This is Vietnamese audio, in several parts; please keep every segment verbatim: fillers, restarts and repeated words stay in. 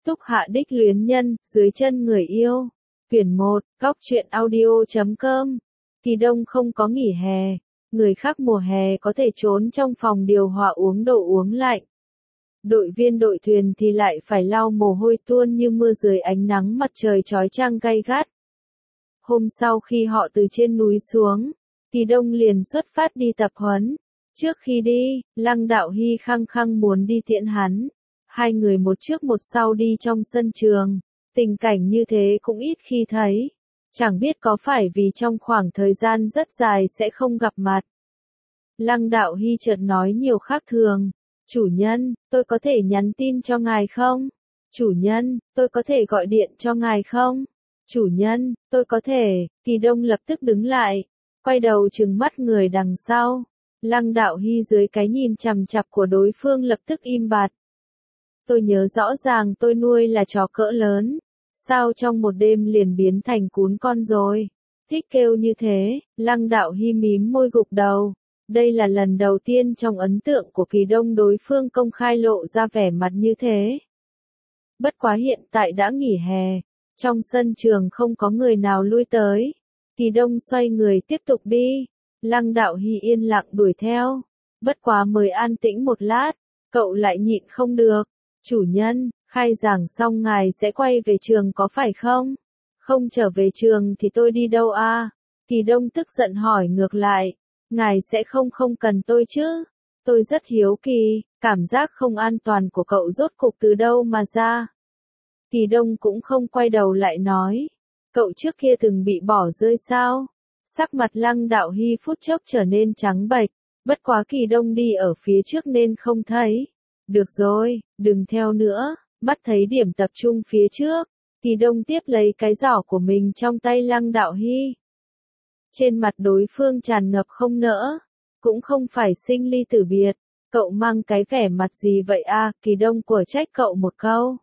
Túc Hạ đích luyến nhân, dưới chân người yêu. Quyển một, góc truyện audio chấm com. Kỳ đông không có nghỉ hè. Người khác mùa hè có thể trốn trong phòng điều hòa uống đồ uống lạnh. Đội viên đội thuyền thì lại phải lau mồ hôi tuôn như mưa dưới ánh nắng mặt trời chói chang gay gắt. Hôm sau khi họ từ trên núi xuống, Kỳ đông liền xuất phát đi tập huấn. Trước khi đi, Lăng Đạo Hy khăng khăng muốn đi tiễn hắn. Hai người một trước một sau đi trong sân trường. Tình cảnh như thế cũng ít khi thấy. Chẳng biết có phải vì trong khoảng thời gian rất dài sẽ không gặp mặt. Lăng Đạo Hy chợt nói nhiều khác thường. Chủ nhân, tôi có thể nhắn tin cho ngài không? Chủ nhân, tôi có thể gọi điện cho ngài không? Chủ nhân, tôi có thể. Kỳ đông lập tức đứng lại. Quay đầu trừng mắt người đằng sau. Lăng Đạo Hy dưới cái nhìn chằm chằm của đối phương lập tức im bặt. Tôi nhớ rõ ràng tôi nuôi là chó cỡ lớn. Sao trong một đêm liền biến thành cún con rồi? Thích kêu như thế, Lăng Đạo Hy mím môi gục đầu. Đây là lần đầu tiên trong ấn tượng của Kỳ đông đối phương công khai lộ ra vẻ mặt như thế. Bất quá hiện tại đã nghỉ hè. Trong sân trường không có người nào lui tới. Kỳ đông xoay người tiếp tục đi. Lăng Đạo Hy yên lặng đuổi theo. Bất quá mới an tĩnh một lát, cậu lại nhịn không được. Chủ nhân, khai giảng xong ngài sẽ quay về trường có phải không? Không trở về trường thì tôi đi đâu a? Kỳ đông tức giận hỏi ngược lại. Ngài sẽ không không cần tôi chứ? Tôi rất hiếu kỳ, cảm giác không an toàn của cậu rốt cục từ đâu mà ra? Kỳ đông cũng không quay đầu lại nói. Cậu trước kia từng bị bỏ rơi sao? Sắc mặt Lăng Đạo Hy phút chốc trở nên trắng bệch, bất quá Kỳ đông đi ở phía trước nên không thấy. Được rồi, đừng theo nữa, mắt thấy điểm tập trung phía trước. Kỳ đông tiếp lấy cái giỏ của mình trong tay Lăng Đạo Hy. Trên mặt đối phương tràn ngập không nỡ, cũng không phải sinh ly tử biệt. Cậu mang cái vẻ mặt gì vậy a? Kỳ đông của trách cậu một câu.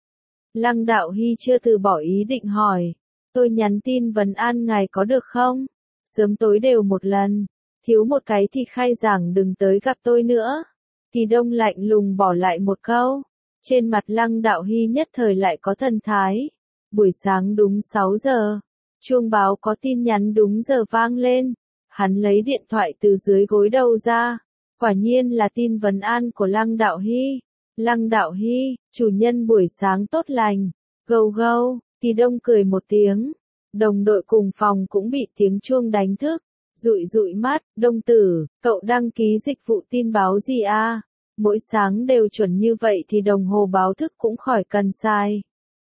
Lăng Đạo Hy chưa từ bỏ ý định hỏi. Tôi nhắn tin vấn an ngài có được không? Sớm tối đều một lần. Thiếu một cái thì khai giảng đừng tới gặp tôi nữa. Kỳ đông lạnh lùng bỏ lại một câu. Trên mặt Lăng Đạo Hy nhất thời lại có thần thái. Buổi sáng đúng sáu giờ. Chuông báo có tin nhắn đúng giờ vang lên. Hắn lấy điện thoại từ dưới gối đầu ra. Quả nhiên là tin vấn an của Lăng Đạo Hy. Lăng Đạo Hy, chủ nhân buổi sáng tốt lành. Gâu gâu, Kỳ đông cười một tiếng. Đồng đội cùng phòng cũng bị tiếng chuông đánh thức. Dụi dụi mắt, đông tử, cậu đăng ký dịch vụ tin báo gì a? Mỗi sáng đều chuẩn như vậy thì đồng hồ báo thức cũng khỏi cần sai.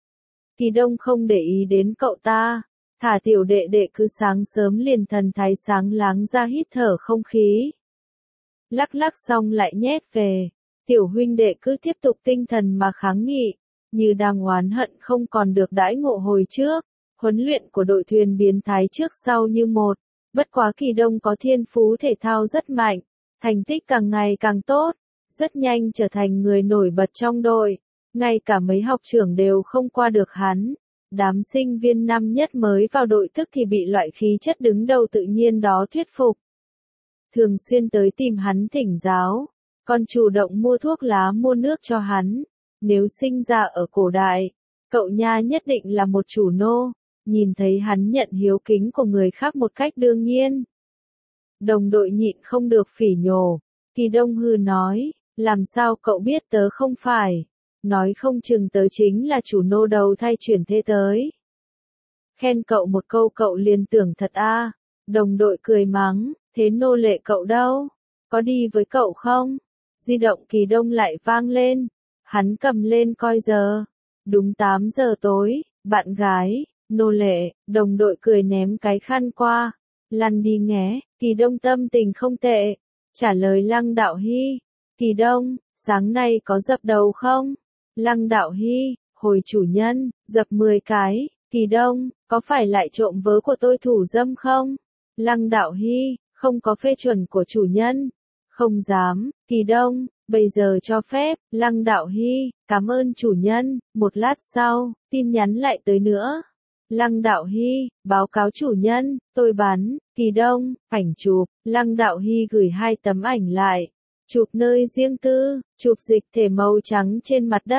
Kỳ đông không để ý đến cậu ta. Thả tiểu đệ đệ cứ sáng sớm liền thần thái sáng láng ra hít thở không khí. Lắc lắc xong lại nhét về. Tiểu huynh đệ cứ tiếp tục tinh thần mà kháng nghị. Như đang oán hận không còn được đãi ngộ hồi trước. Huấn luyện của đội thuyền biến thái trước sau như một. Bất quá Kỳ đông có thiên phú thể thao rất mạnh. Thành tích càng ngày càng tốt. Rất nhanh trở thành người nổi bật trong đội. Ngay cả mấy học trưởng đều không qua được hắn. Đám sinh viên năm nhất mới vào đội tức thì bị loại khí chất đứng đầu tự nhiên đó thuyết phục. Thường xuyên tới tìm hắn thỉnh giáo. Còn chủ động mua thuốc lá mua nước cho hắn. Nếu sinh ra ở cổ đại, cậu nha nhất định là một chủ nô. Nhìn thấy hắn nhận hiếu kính của người khác một cách đương nhiên. Đồng đội nhịn không được phỉ nhổ. Kỳ đông hừ nói, làm sao cậu biết tớ không phải. Nói không chừng tớ chính là chủ nô đầu thay chuyển thế tới. Khen cậu một câu cậu liền tưởng thật a. À. Đồng đội cười mắng, thế nô lệ cậu đâu? Có đi với cậu không? Di động Kỳ đông lại vang lên. Hắn cầm lên coi giờ. Đúng tám giờ tối, bạn gái, nô lệ, đồng đội cười ném cái khăn qua. Lăn đi nghé, Kỳ đông tâm tình không tệ. Trả lời Lăng Đạo Hy. Kỳ đông, sáng nay có dập đầu không? Lăng Đạo Hy, hồi chủ nhân, dập mười cái. Kỳ đông, có phải lại trộm vớ của tôi thủ dâm không? Lăng Đạo Hy, không có phê chuẩn của chủ nhân. Không dám. Kỳ đông, bây giờ cho phép. Lăng Đạo Hy, cảm ơn chủ nhân. Một lát sau, tin nhắn lại tới nữa. Lăng Đạo Hy, báo cáo chủ nhân, tôi bắn. Kỳ đông, ảnh chụp. Lăng Đạo Hy gửi hai tấm ảnh lại. Chụp nơi riêng tư, chụp dịch thể màu trắng trên mặt đất.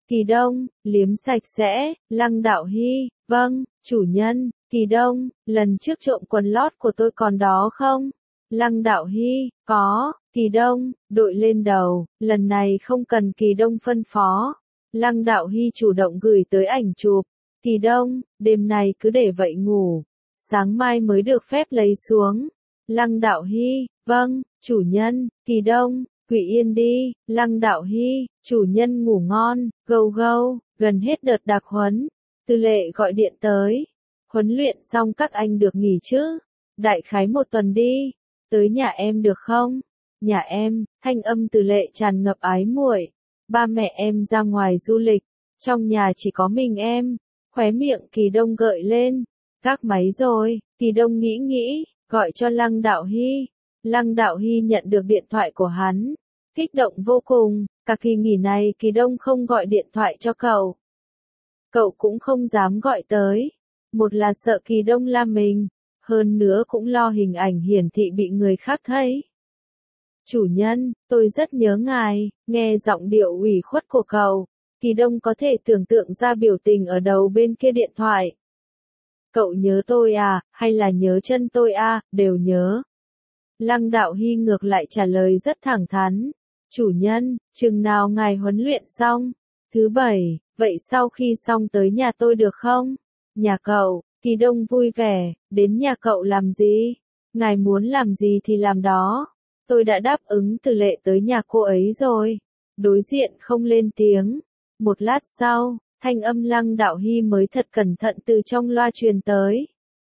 Kỳ Đông, liếm sạch sẽ, Lăng Đạo Hy, vâng, chủ nhân. Kỳ Đông, lần trước trộm quần lót của tôi còn đó không? Lăng Đạo Hy, có. Kỳ Đông, đội lên đầu, lần này không cần Kỳ Đông phân phó. Lăng Đạo Hy chủ động gửi tới ảnh chụp. Kỳ Đông, đêm này cứ để vậy ngủ. Sáng mai mới được phép lấy xuống. Lăng Đạo Hy, vâng, chủ nhân. Kỳ Đông, Quỷ yên đi. Lăng Đạo Hy, chủ nhân ngủ ngon. Gâu gâu, gần hết đợt đặc huấn. Tư lệ gọi điện tới. Huấn luyện xong các anh được nghỉ chứ? Đại khái một tuần đi. Tới nhà em được không? Nhà em, thanh âm Tư lệ tràn ngập ái muội. Ba mẹ em ra ngoài du lịch. Trong nhà chỉ có mình em. Khóe miệng Kỳ Đông gợi lên. Gác máy rồi. Kỳ Đông nghĩ nghĩ, gọi cho Lăng Đạo Hy. Lăng Đạo Hy nhận được điện thoại của hắn. Kích động vô cùng. Cả kỳ nghỉ này Kỳ Đông không gọi điện thoại cho cậu. Cậu cũng không dám gọi tới. Một là sợ Kỳ Đông la mình. Hơn nữa cũng lo hình ảnh hiển thị bị người khác thấy. Chủ nhân, tôi rất nhớ ngài. Nghe giọng điệu ủy khuất của cậu. Kỳ Đông có thể tưởng tượng ra biểu tình ở đầu bên kia điện thoại. Cậu nhớ tôi à, hay là nhớ chân tôi à, đều nhớ. Lăng Đạo Hy ngược lại trả lời rất thẳng thắn. Chủ nhân, chừng nào ngài huấn luyện xong? Thứ bảy, vậy sau khi xong tới nhà tôi được không? Nhà cậu. Kỳ Đông vui vẻ, đến nhà cậu làm gì? Ngài muốn làm gì thì làm đó. Tôi đã đáp ứng Từ lệ tới nhà cô ấy rồi. Đối diện không lên tiếng. Một lát sau, thanh âm Lăng Đạo Hy mới thật cẩn thận từ trong loa truyền tới.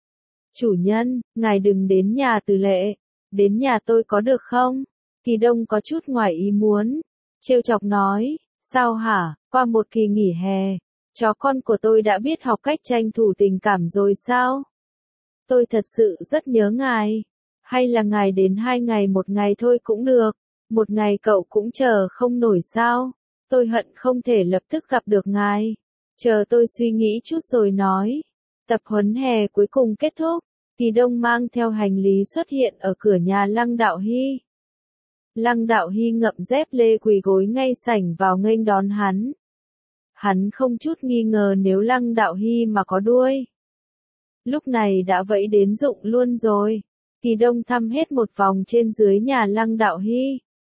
Chủ nhân, ngài đừng đến nhà Từ lệ. Đến nhà tôi có được không? Kỳ Đông có chút ngoài ý muốn. Trêu chọc nói, sao hả, qua một kỳ nghỉ hè. Chó con của tôi đã biết học cách tranh thủ tình cảm rồi sao? Tôi thật sự rất nhớ ngài. Hay là ngài đến hai ngày một ngày thôi cũng được. Một ngày cậu cũng chờ không nổi sao? Tôi hận không thể lập tức gặp được ngài. Chờ tôi suy nghĩ chút rồi nói. Tập huấn hè cuối cùng kết thúc. Kỳ Đông mang theo hành lý xuất hiện ở cửa nhà Lăng Đạo Hy. Lăng Đạo Hy ngậm dép lê quỳ gối ngay sảnh vào nghênh đón hắn. Hắn không chút nghi ngờ nếu Lăng Đạo Hy mà có đuôi. Lúc này đã vẫy đến rụng luôn rồi. Kỳ Đông thăm hết một vòng trên dưới nhà Lăng Đạo Hy.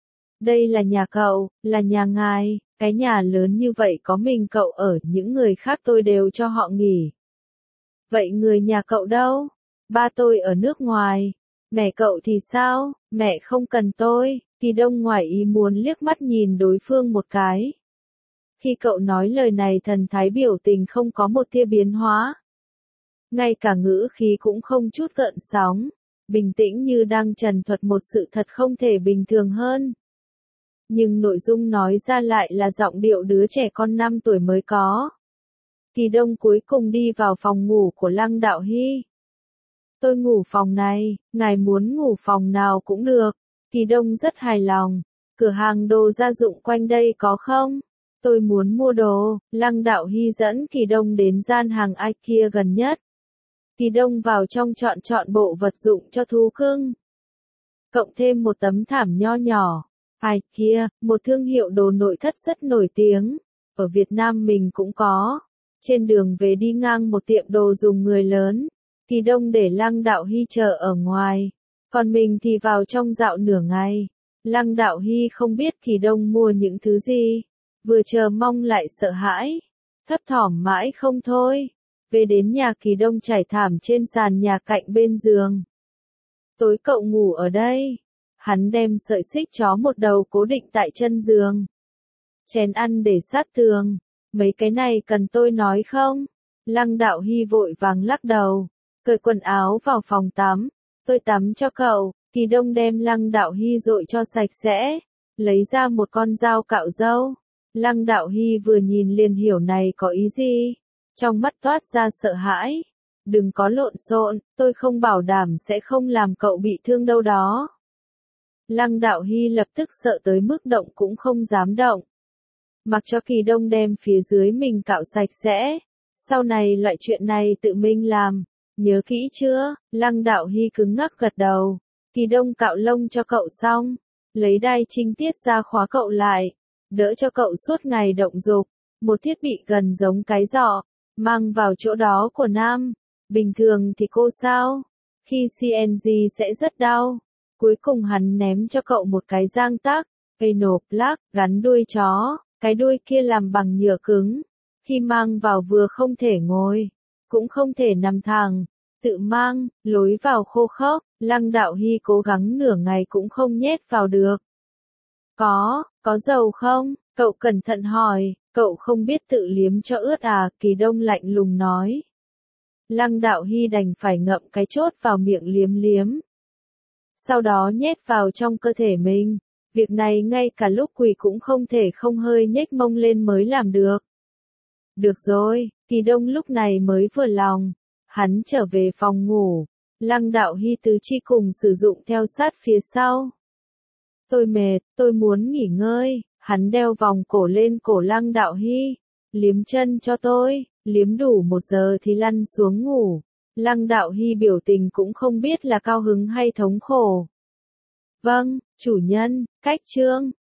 Đây là nhà cậu, là nhà ngài, cái nhà lớn như vậy có mình cậu ở, những người khác tôi đều cho họ nghỉ. Vậy người nhà cậu đâu? Ba tôi ở nước ngoài. Mẹ cậu thì sao? Mẹ không cần tôi. Kỳ Đông ngoài ý muốn liếc mắt nhìn đối phương một cái. Khi cậu nói lời này thần thái biểu tình không có một tia biến hóa. Ngay cả ngữ khí cũng không chút gợn sóng. Bình tĩnh như đang trần thuật một sự thật không thể bình thường hơn. Nhưng nội dung nói ra lại là giọng điệu đứa trẻ con năm tuổi mới có. Kỳ Đông cuối cùng đi vào phòng ngủ của Lăng Đạo Hy. Tôi ngủ phòng này, ngài muốn ngủ phòng nào cũng được. Kỳ Đông rất hài lòng. Cửa hàng đồ gia dụng quanh đây có không? Tôi muốn mua đồ. Lăng Đạo Hy dẫn Kỳ Đông đến gian hàng IKEA gần nhất. Kỳ Đông vào trong chọn chọn bộ vật dụng cho thú cưng. Cộng thêm một tấm thảm nho nhỏ. IKEA, một thương hiệu đồ nội thất rất nổi tiếng. Ở Việt Nam mình cũng có. Trên đường về đi ngang một tiệm đồ dùng người lớn. Kỳ Đông để Lăng Đạo Hy chờ ở ngoài. Còn mình thì vào trong dạo nửa ngày. Lăng Đạo Hy không biết Kỳ Đông mua những thứ gì. Vừa chờ mong lại sợ hãi. Thấp thỏm mãi không thôi. Về đến nhà Kỳ Đông trải thảm trên sàn nhà cạnh bên giường. Tối cậu ngủ ở đây. Hắn đem sợi xích chó một đầu cố định tại chân giường. Chén ăn để sát tường. Mấy cái này cần tôi nói không? Lăng Đạo Hy vội vàng lắc đầu. Cởi quần áo vào phòng tắm. Tôi tắm cho cậu. Kỳ Đông đem Lăng Đạo Hy dội cho sạch sẽ. Lấy ra một con dao cạo râu. Lăng Đạo Hy vừa nhìn liền hiểu này có ý gì. Trong mắt toát ra sợ hãi. Đừng có lộn xộn, tôi không bảo đảm sẽ không làm cậu bị thương đâu đó. Lăng Đạo Hy lập tức sợ tới mức động cũng không dám động. Mặc cho Kỳ Đông đem phía dưới mình cạo sạch sẽ. Sau này loại chuyện này tự mình làm. Nhớ kỹ chưa? Lăng Đạo Hy cứng ngắc gật đầu. Kỳ Đông cạo lông cho cậu xong. Lấy đai trinh tiết ra khóa cậu lại. Đỡ cho cậu suốt ngày động dục. một thiết bị gần giống cái giỏ, mang vào chỗ đó của nam. Bình thường thì cô sao? Khi xê en giê sẽ rất đau. Cuối cùng hắn ném cho cậu một cái giang tác, anal plug, gắn đuôi chó, cái đuôi kia làm bằng nhựa cứng. Khi mang vào vừa không thể ngồi, cũng không thể nằm thẳng, tự mang, lối vào khô khốc, Lăng Đạo Hy cố gắng nửa ngày cũng không nhét vào được. Có, có dầu không? Cậu cẩn thận hỏi, cậu không biết tự liếm cho ướt à? Kỳ Đông lạnh lùng nói. Lăng Đạo Hy đành phải ngậm cái chốt vào miệng liếm liếm. Sau đó nhét vào trong cơ thể mình. Việc này ngay cả lúc quỳ cũng không thể không hơi nhếch mông lên mới làm được. Được rồi, Kỳ Đông lúc này mới vừa lòng. Hắn trở về phòng ngủ. Lăng Đạo Hy tứ chi cùng sử dụng theo sát phía sau. Tôi mệt, tôi muốn nghỉ ngơi. Hắn đeo vòng cổ lên cổ Lăng Đạo Hy. Liếm chân cho tôi, liếm đủ một giờ thì lăn xuống ngủ. Lăng Đạo Hy biểu tình cũng không biết là cao hứng hay thống khổ. Vâng, chủ nhân, cách chương.